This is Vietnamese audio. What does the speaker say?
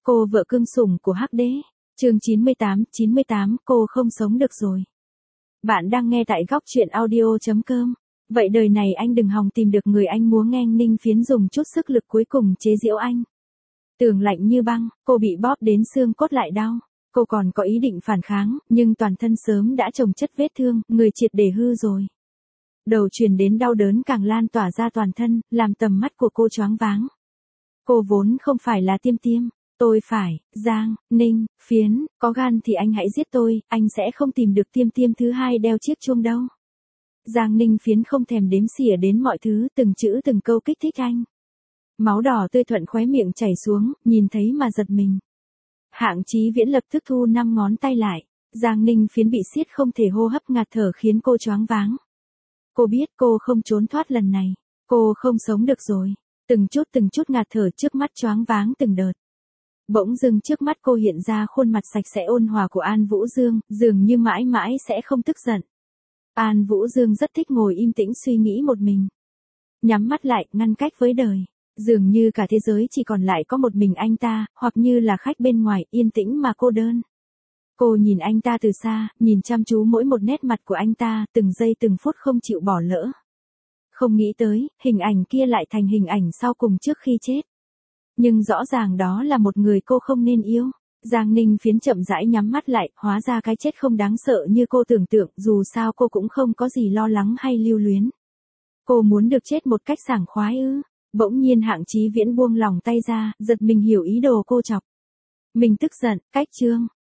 Cô vợ cưng sủng của Hắc Đế. Chương 98, cô không sống được rồi. Bạn đang nghe tại góc truyện audio.com. Vậy đời này anh đừng hòng tìm được người anh muốn nghe. Ninh Phiến dùng chút sức lực cuối cùng chế giễu anh. Tường lạnh như băng, cô bị bóp đến xương cốt lại đau. Cô còn có ý định phản kháng, nhưng toàn thân sớm đã chồng chất vết thương, người triệt để hư rồi. Đầu truyền đến đau đớn càng lan tỏa ra toàn thân, làm tầm mắt của cô choáng váng. Cô vốn không phải là Tiêm Tiêm. Tôi phải, Giang, Ninh, Phiến, có gan thì anh hãy giết tôi, anh sẽ không tìm được Tiêm Tiêm thứ hai đeo chiếc chuông đâu. Giang Ninh Phiến không thèm đếm xỉa đến mọi thứ, từng chữ từng câu kích thích anh. Máu đỏ tươi thuận khóe miệng chảy xuống, nhìn thấy mà giật mình. Hạng Chí Viễn lập tức thu 5 ngón tay lại. Giang Ninh Phiến bị siết không thể hô hấp, ngạt thở khiến cô choáng váng. Cô biết cô không trốn thoát lần này. Cô không sống được rồi. Từng chút ngạt thở, trước mắt choáng váng từng đợt. Bỗng dưng trước mắt cô hiện ra khuôn mặt sạch sẽ ôn hòa của An Vũ Dương, dường như mãi mãi sẽ không tức giận. An Vũ Dương rất thích ngồi im tĩnh suy nghĩ một mình. Nhắm mắt lại, ngăn cách với đời. Dường như cả thế giới chỉ còn lại có một mình anh ta, hoặc như là khách bên ngoài, yên tĩnh mà cô đơn. Cô nhìn anh ta từ xa, nhìn chăm chú mỗi một nét mặt của anh ta, từng giây từng phút không chịu bỏ lỡ. Không nghĩ tới, hình ảnh kia lại thành hình ảnh sau cùng trước khi chết. Nhưng rõ ràng đó là một người cô không nên yêu. Giang Ninh Phiến chậm rãi nhắm mắt lại, hóa ra cái chết không đáng sợ như cô tưởng tượng, dù sao cô cũng không có gì lo lắng hay lưu luyến. Cô muốn được chết một cách sảng khoái ư? Bỗng nhiên Hạng Chí Viễn buông lòng tay ra, giật mình hiểu ý đồ cô chọc. Mình tức giận, cách chương.